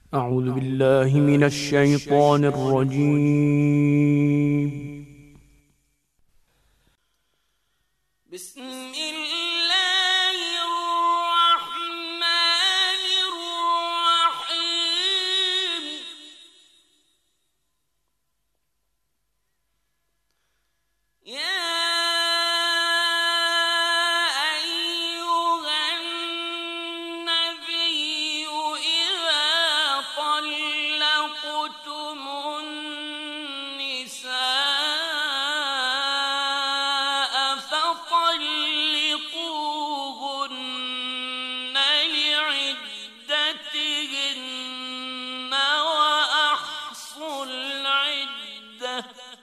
أعوذ بالله من الشيطان الرجيم. بسم الله الرحمن الرحيم. يا أيها النبي إذا طلقتم النساء فطلقوهن لعدتهن وأحصوا العدة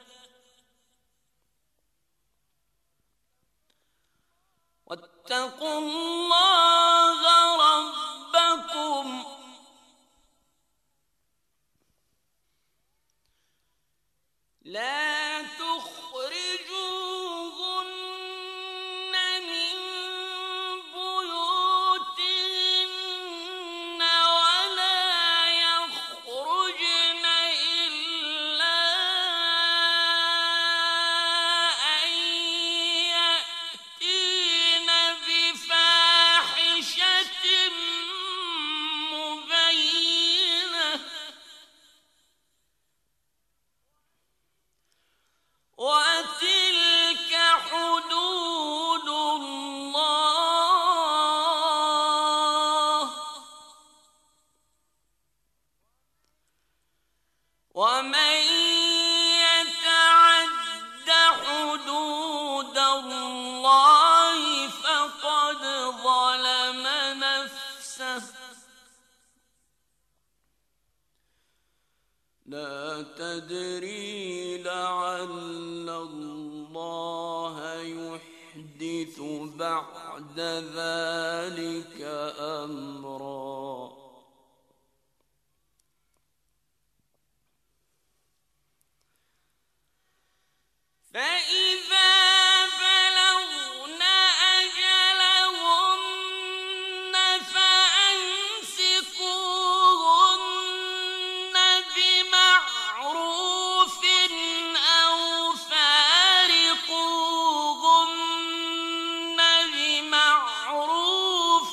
واتقوا الله ربكم لا تخرجوهن من بيوتهن ولا يخرجن إلا أن يأتين بفاحشة مبينة وتلك حدود الله ومن يتعد حدود الله فقد ظلم نفسه لا تدري لعل الله يحدث بعد ذلك أمرا. فإذا بلغن أجلهن فأمسكوهن بمعروف أو فارقوهن بمعروف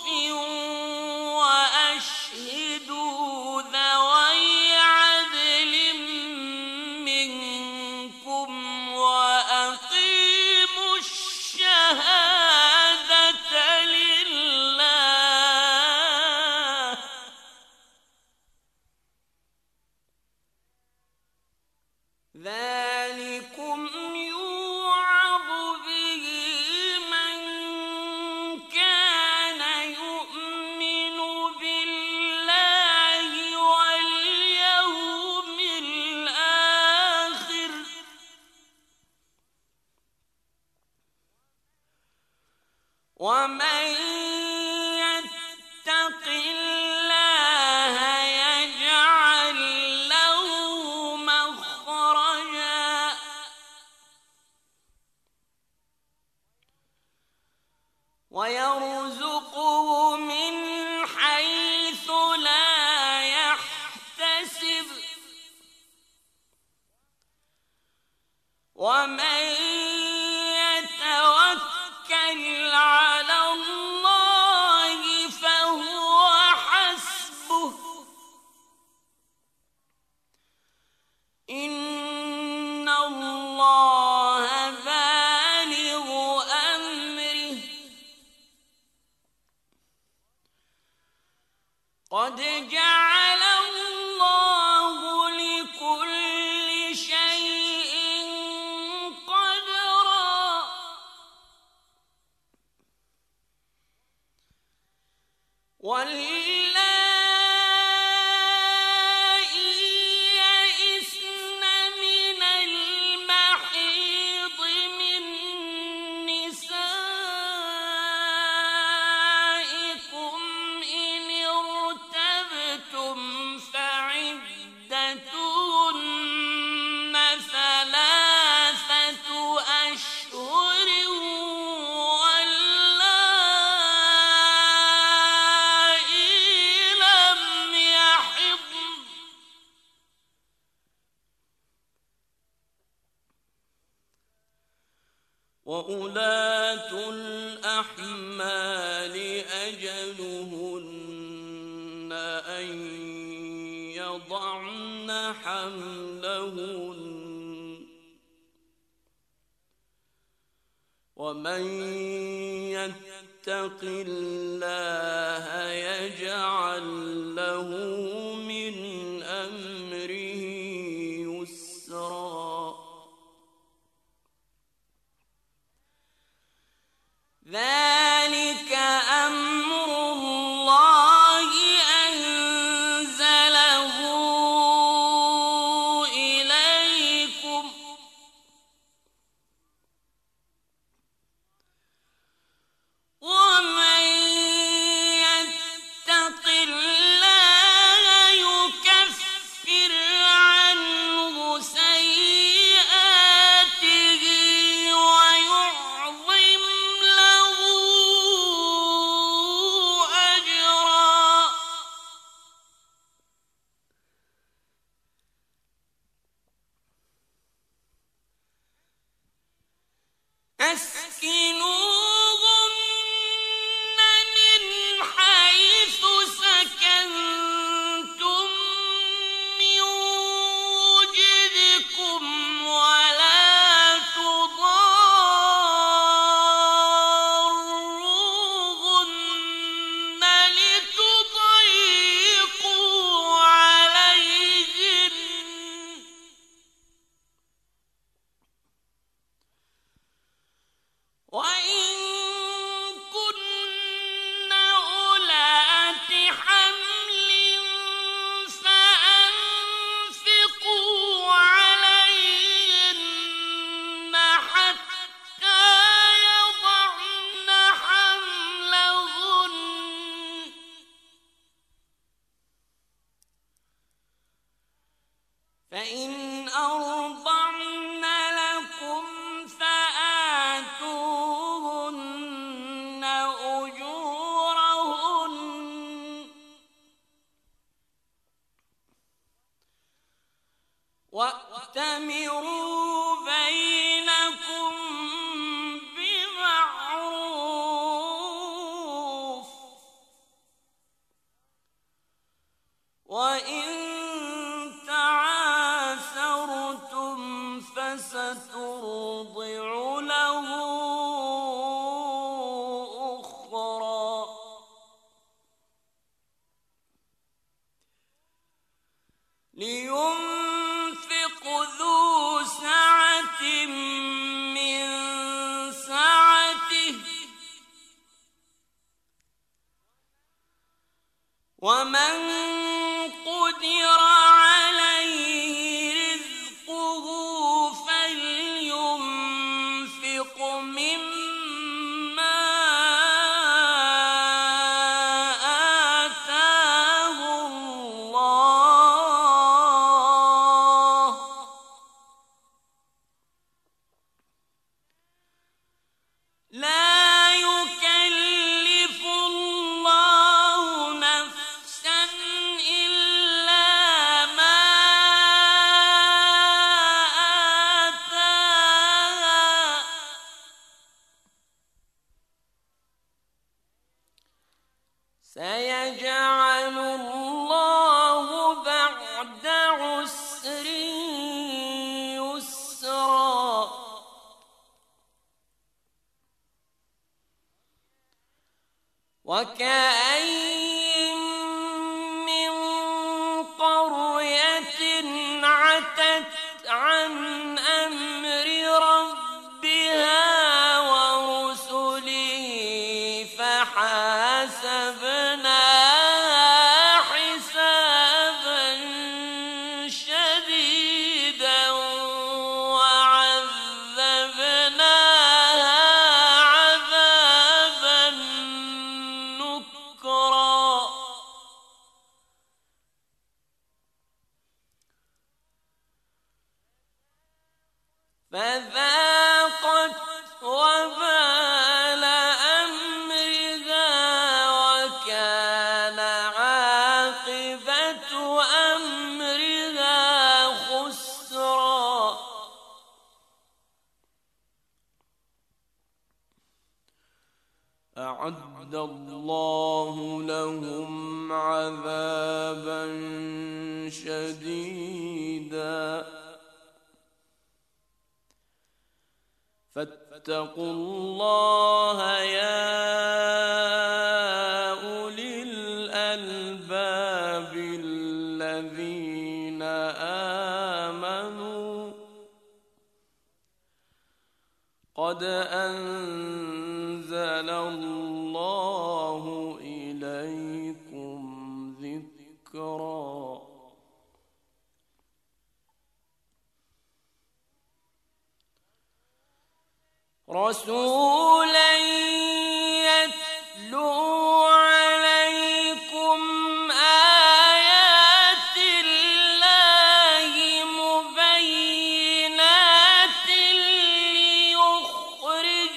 وأشهدوا ذوي عدل منكم وأقيموا الشهادة لله ذلكم يوعظ به من كان يؤمن بالله واليوم الآخر ومن يتق الله يجعل له مخرجا ويرزقه من حيث لا يحتسب ومن يتوكل على الله فهو حسبه إن الله بالغ أمره قد جعل الله لكل شيء قدرا واللائي يئسن من المحيض من نسائكم إن ارتبتم وأولاة الأحمال أجلهن أن يضعن حملهن ومن يتق الله يجعل له من أمره يسرا ذلك أمر الله أنزله إليكم ومن يتق الله يكفر عنه سيئاته ويعظم له أجرا أسكنوهن من حيث سكنتم من وجدكم ولا تضاروهن لتضيقوا عليهن وإن كن أولات حمل فأنفقوا عليهن حتى يضعن حملهن فإن أرضعن لكم فآتوهن أجورهن وأتمروا بينكم بمعروف وإن تعاثرتم فسترضع له أخرى لينفق ذو سعة من سعته ومن قدر عليه رزقه فلينفق مما آتاه الله لا يكلف الله نفسا إلا ما آتاها سيجعل الله بعد عسر يسرا وكأين من قرية عتت عن أمر ربها ورسله فحاسبناها حسابا شديدا وعذبناها عذابا نكرا فذاقت وبال أمرها وكان عاقبة أمرها خسرا أعد الله لهم عذابا شديدا فاتقوا الله يا أولي الألباب الذين آمنوا قد أنزل الله إليكم ذكرا رسولا يتلو عليكم آيات الله مبينات ليخرج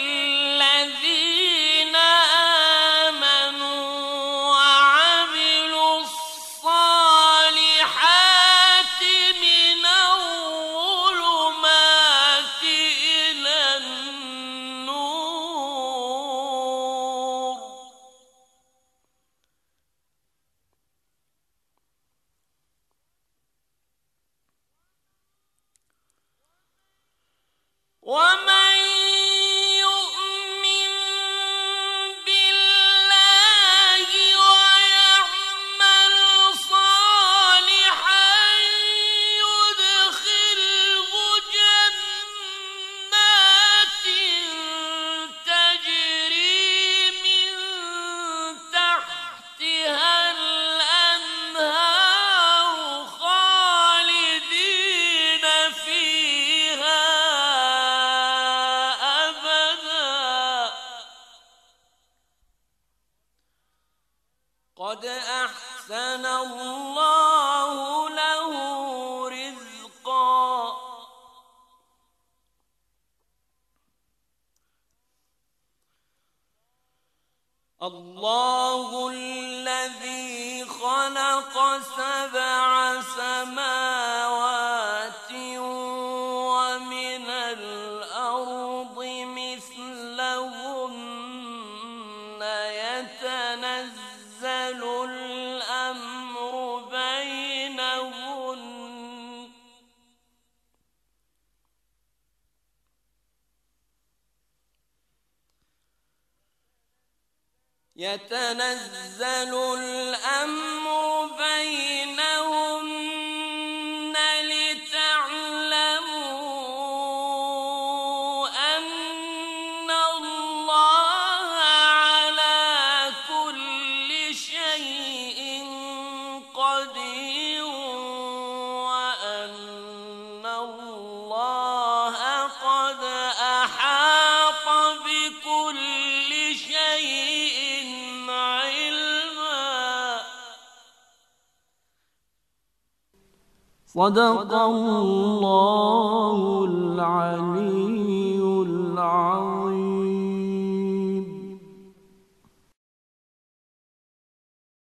الذين آمنوا وعملوا الصالحات من الظلمات إلى النور ومن يؤمن بالله ويعمل صالحا يدخله جنات تجري من تحتها الأنهار خالدين فيها أبدا قد أحسن الله له رزقا الله الذي خلق 7 سماوات ومن الأرض مثلهن يتنزل الأمر بينهن لتعلموا أن الله على كل شيء قدير وأن الله قد أحاط بكل شيء علما صدق الله العلي العظيم